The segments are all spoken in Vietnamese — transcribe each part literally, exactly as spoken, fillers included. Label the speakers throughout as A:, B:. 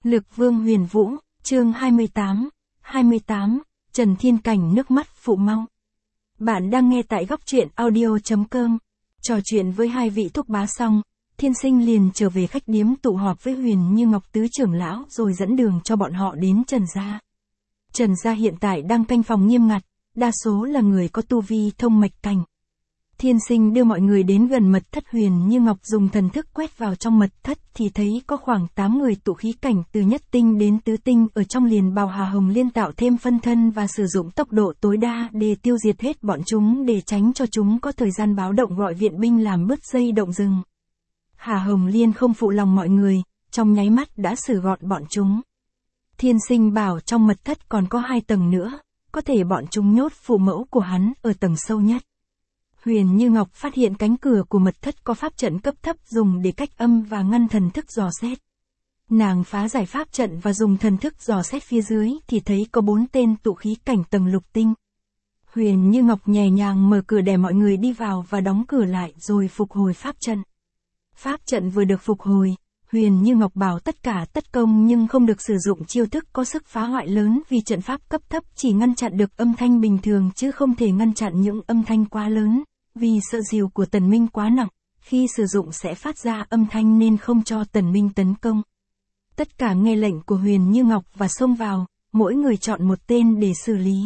A: Lực Vương Huyền Vũ, chương hai mươi tám, hai mươi tám, Trần Thiên Cảnh nước mắt phụ mau. Bạn đang nghe tại góc truyện audio chấm com. Trò chuyện với hai vị thúc bá xong, Thiên Sinh liền trở về khách điếm tụ họp với Huyền Như Ngọc tứ trưởng lão rồi dẫn đường cho bọn họ đến Trần gia. Trần gia hiện tại đang canh phòng nghiêm ngặt, đa số là người có tu vi thông mạch cảnh. Thiên Sinh đưa mọi người đến gần mật thất. Huyền Như Ngọc dùng thần thức quét vào trong mật thất thì thấy có khoảng tám người tụ khí cảnh từ nhất tinh đến tứ tinh ở trong liền bào Hà Hồng Liên tạo thêm phân thân và sử dụng tốc độ tối đa để tiêu diệt hết bọn chúng để tránh cho chúng có thời gian báo động gọi viện binh làm bứt dây động rừng. Hà Hồng Liên không phụ lòng mọi người, trong nháy mắt đã xử gọn bọn chúng. Thiên Sinh bảo trong mật thất còn có hai tầng nữa, có thể bọn chúng nhốt phụ mẫu của hắn ở tầng sâu nhất. Huyền Như Ngọc phát hiện cánh cửa của mật thất có pháp trận cấp thấp dùng để cách âm và ngăn thần thức dò xét. Nàng phá giải pháp trận và dùng thần thức dò xét phía dưới thì thấy có bốn tên tụ khí cảnh tầng lục tinh. Huyền Như Ngọc nhẹ nhàng mở cửa để mọi người đi vào và đóng cửa lại rồi phục hồi pháp trận. Pháp trận vừa được phục hồi, Huyền Như Ngọc bảo tất cả tất công nhưng không được sử dụng chiêu thức có sức phá hoại lớn vì trận pháp cấp thấp chỉ ngăn chặn được âm thanh bình thường chứ không thể ngăn chặn những âm thanh quá lớn, vì sợ diều của Tần Minh quá nặng, khi sử dụng sẽ phát ra âm thanh nên không cho Tần Minh tấn công. Tất cả nghe lệnh của Huyền Như Ngọc và xông vào, mỗi người chọn một tên để xử lý.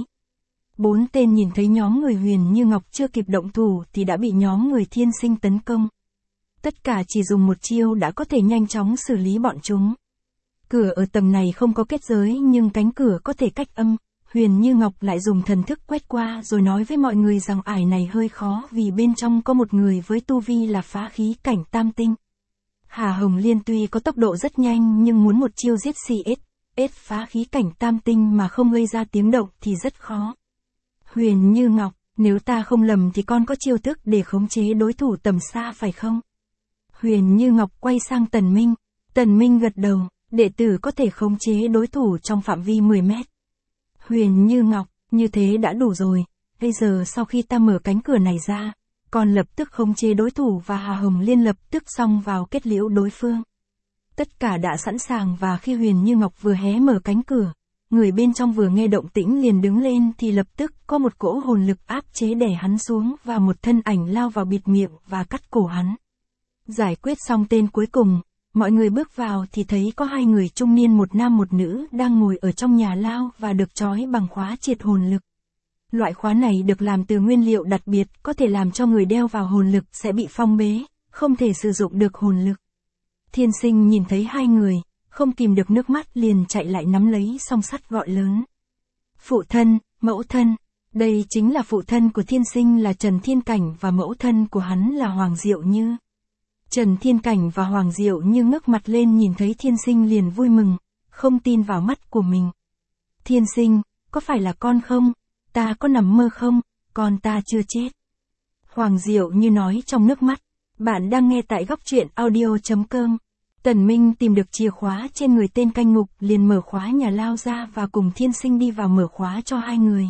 A: Bốn tên nhìn thấy nhóm người Huyền Như Ngọc chưa kịp động thủ thì đã bị nhóm người Thiên Sinh tấn công. Tất cả chỉ dùng một chiêu đã có thể nhanh chóng xử lý bọn chúng. Cửa ở tầng này không có kết giới nhưng cánh cửa có thể cách âm. Huyền Như Ngọc lại dùng thần thức quét qua rồi nói với mọi người rằng ải này hơi khó vì bên trong có một người với tu vi là phá khí cảnh tam tinh. Hà Hồng Liên tuy có tốc độ rất nhanh nhưng muốn một chiêu giết xê ét, ét phá khí cảnh tam tinh mà không gây ra tiếng động thì rất khó. Huyền Như Ngọc, nếu ta không lầm thì con có chiêu thức để khống chế đối thủ tầm xa phải không? Huyền Như Ngọc quay sang Tần Minh. Tần Minh gật đầu, đệ tử có thể khống chế đối thủ trong phạm vi mười mét. Huyền Như Ngọc, như thế đã đủ rồi, bây giờ sau khi ta mở cánh cửa này ra, con lập tức khống chế đối thủ và Hà Hồng Liên lập tức xông vào kết liễu đối phương. Tất cả đã sẵn sàng và khi Huyền Như Ngọc vừa hé mở cánh cửa, người bên trong vừa nghe động tĩnh liền đứng lên thì lập tức có một cỗ hồn lực áp chế đè hắn xuống và một thân ảnh lao vào bịt miệng và cắt cổ hắn. Giải quyết xong tên cuối cùng, mọi người bước vào thì thấy có hai người trung niên một nam một nữ đang ngồi ở trong nhà lao và được trói bằng khóa triệt hồn lực. Loại khóa này được làm từ nguyên liệu đặc biệt có thể làm cho người đeo vào hồn lực sẽ bị phong bế, không thể sử dụng được hồn lực. Thiên Sinh nhìn thấy hai người, không kìm được nước mắt liền chạy lại nắm lấy song sắt gọi lớn. Phụ thân, mẫu thân, đây chính là phụ thân của Thiên Sinh là Trần Thiên Cảnh và mẫu thân của hắn là Hoàng Diệu Như. Trần Thiên Cảnh và Hoàng Diệu Như ngước mặt lên nhìn thấy Thiên Sinh liền vui mừng, không tin vào mắt của mình. Thiên Sinh, có phải là con không? Ta có nằm mơ không? Con ta chưa chết. Hoàng Diệu Như nói trong nước mắt. Bạn đang nghe tại góc truyện audio chấm com. Tần Minh tìm được chìa khóa trên người tên canh ngục liền mở khóa nhà lao ra và cùng Thiên Sinh đi vào mở khóa cho hai người.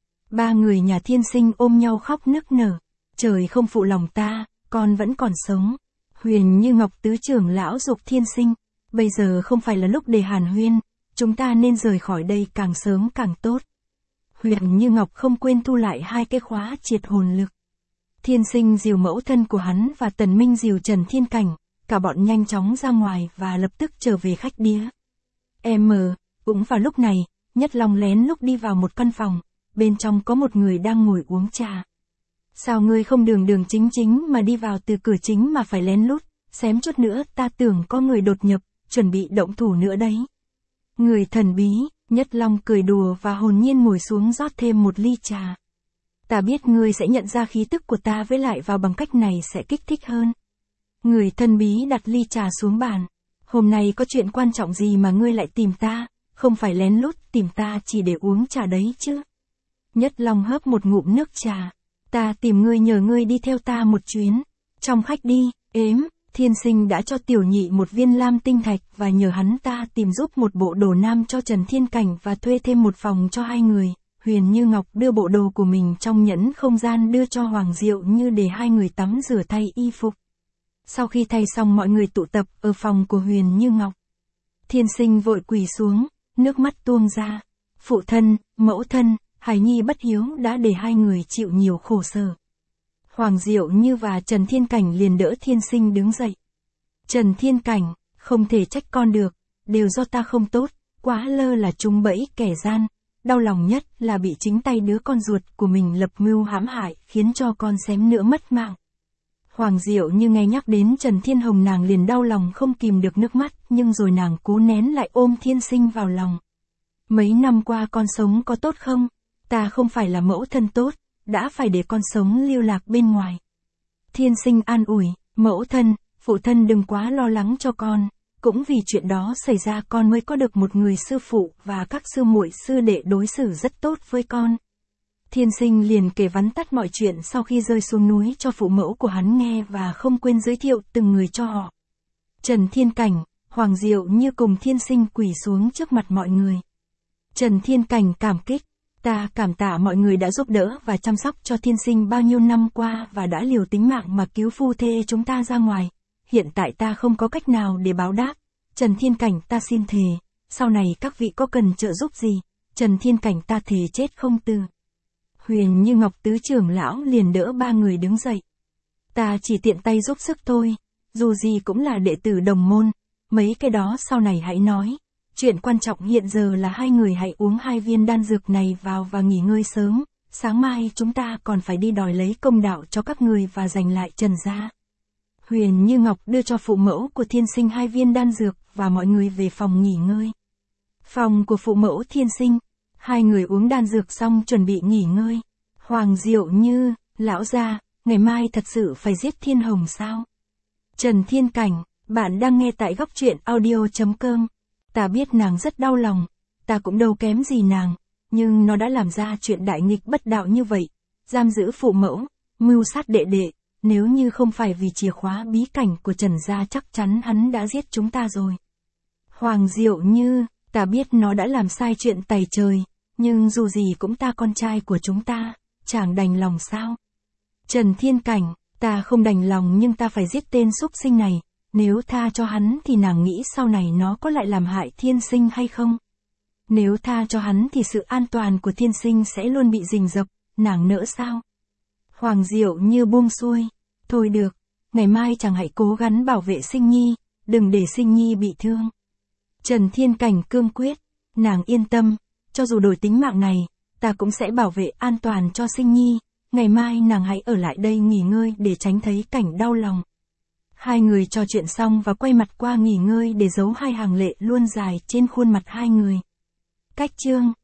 A: Ba người nhà Thiên Sinh ôm nhau khóc nức nở. Trời không phụ lòng ta, con vẫn còn sống. Huyền Như Ngọc tứ trưởng lão giục Thiên Sinh, bây giờ không phải là lúc để hàn huyên, chúng ta nên rời khỏi đây càng sớm càng tốt. Huyền Như Ngọc không quên thu lại hai cái khóa triệt hồn lực. Thiên Sinh dìu mẫu thân của hắn và Tần Minh dìu Trần Thiên Cảnh, cả bọn nhanh chóng ra ngoài và lập tức trở về khách đĩa. Em mờ, cũng vào lúc này, Nhất Long lén lúc đi vào một căn phòng, bên trong có một người đang ngồi uống trà. Sao ngươi không đường đường chính chính mà đi vào từ cửa chính mà phải lén lút, xém chút nữa ta tưởng có người đột nhập, chuẩn bị động thủ nữa đấy. Người thần bí, Nhất Long cười đùa và hồn nhiên ngồi xuống rót thêm một ly trà. Ta biết ngươi sẽ nhận ra khí tức của ta với lại vào bằng cách này sẽ kích thích hơn. Người thần bí đặt ly trà xuống bàn. Hôm nay có chuyện quan trọng gì mà ngươi lại tìm ta, không phải lén lút tìm ta chỉ để uống trà đấy chứ. Nhất Long hớp một ngụm nước trà. Ta tìm ngươi nhờ ngươi đi theo ta một chuyến. Trong khách đi, ếm, Thiên Sinh đã cho tiểu nhị một viên lam tinh thạch và nhờ hắn ta tìm giúp một bộ đồ nam cho Trần Thiên Cảnh và thuê thêm một phòng cho hai người. Huyền Như Ngọc đưa bộ đồ của mình trong nhẫn không gian đưa cho Hoàng Diệu Như để hai người tắm rửa thay y phục. Sau khi thay xong mọi người tụ tập ở phòng của Huyền Như Ngọc. Thiên Sinh vội quỳ xuống, nước mắt tuôn ra. Phụ thân, mẫu thân, Hải Nhi bất hiếu đã để hai người chịu nhiều khổ sở. Hoàng Diệu Như và Trần Thiên Cảnh liền đỡ Thiên Sinh đứng dậy. Trần Thiên Cảnh, không thể trách con được, đều do ta không tốt, quá lơ là trúng bẫy kẻ gian. Đau lòng nhất là bị chính tay đứa con ruột của mình lập mưu hãm hại, khiến cho con xém nữa mất mạng. Hoàng Diệu Như nghe nhắc đến Trần Thiên Hồng nàng liền đau lòng không kìm được nước mắt, nhưng rồi nàng cố nén lại ôm Thiên Sinh vào lòng. Mấy năm qua con sống có tốt không? Ta không phải là mẫu thân tốt, đã phải để con sống lưu lạc bên ngoài. Thiên Sinh an ủi, mẫu thân, phụ thân đừng quá lo lắng cho con, cũng vì chuyện đó xảy ra con mới có được một người sư phụ và các sư muội sư đệ đối xử rất tốt với con. Thiên Sinh liền kể vắn tắt mọi chuyện sau khi rơi xuống núi cho phụ mẫu của hắn nghe và không quên giới thiệu từng người cho họ. Trần Thiên Cảnh, Hoàng Diệu Như cùng Thiên Sinh quỳ xuống trước mặt mọi người. Trần Thiên Cảnh cảm kích, ta cảm tạ mọi người đã giúp đỡ và chăm sóc cho Thiên Sinh bao nhiêu năm qua và đã liều tính mạng mà cứu phu thê chúng ta ra ngoài. Hiện tại ta không có cách nào để báo đáp. Trần Thiên Cảnh ta xin thề, sau này các vị có cần trợ giúp gì, Trần Thiên Cảnh ta thề chết không từ. Huyền Như Ngọc tứ trưởng lão liền đỡ ba người đứng dậy. Ta chỉ tiện tay giúp sức thôi, dù gì cũng là đệ tử đồng môn, mấy cái đó sau này hãy nói. Chuyện quan trọng hiện giờ là hai người hãy uống hai viên đan dược này vào và nghỉ ngơi sớm, sáng mai chúng ta còn phải đi đòi lấy công đạo cho các người và giành lại Trần gia. Huyền Như Ngọc đưa cho phụ mẫu của Thiên Sinh hai viên đan dược và mọi người về phòng nghỉ ngơi. Phòng của phụ mẫu Thiên Sinh, hai người uống đan dược xong chuẩn bị nghỉ ngơi. Hoàng Diệu Như, lão gia, ngày mai thật sự phải giết Thiên Hồng sao? Trần Thiên Cảnh, bạn đang nghe tại góc truyện audio chấm com. Ta biết nàng rất đau lòng, ta cũng đâu kém gì nàng, nhưng nó đã làm ra chuyện đại nghịch bất đạo như vậy, giam giữ phụ mẫu, mưu sát đệ đệ, nếu như không phải vì chìa khóa bí cảnh của Trần gia chắc chắn hắn đã giết chúng ta rồi. Hoàng Diệu Như, ta biết nó đã làm sai chuyện tày trời, nhưng dù gì cũng ta con trai của chúng ta, chẳng đành lòng sao? Trần Thiên Cảnh, ta không đành lòng nhưng ta phải giết tên súc sinh này. Nếu tha cho hắn thì nàng nghĩ sau này nó có lại làm hại Thiên Sinh hay không? Nếu tha cho hắn thì sự an toàn của Thiên Sinh sẽ luôn bị rình rập, nàng nỡ sao? Hoàng Diệu Như buông xuôi, thôi được, ngày mai chàng hãy cố gắng bảo vệ Sinh Nhi, đừng để Sinh Nhi bị thương. Trần Thiên Cảnh cương quyết, nàng yên tâm, cho dù đổi tính mạng này, ta cũng sẽ bảo vệ an toàn cho Sinh Nhi, ngày mai nàng hãy ở lại đây nghỉ ngơi để tránh thấy cảnh đau lòng. Hai người trò chuyện xong và quay mặt qua nghỉ ngơi để giấu hai hàng lệ luôn dài trên khuôn mặt hai người. Cách chương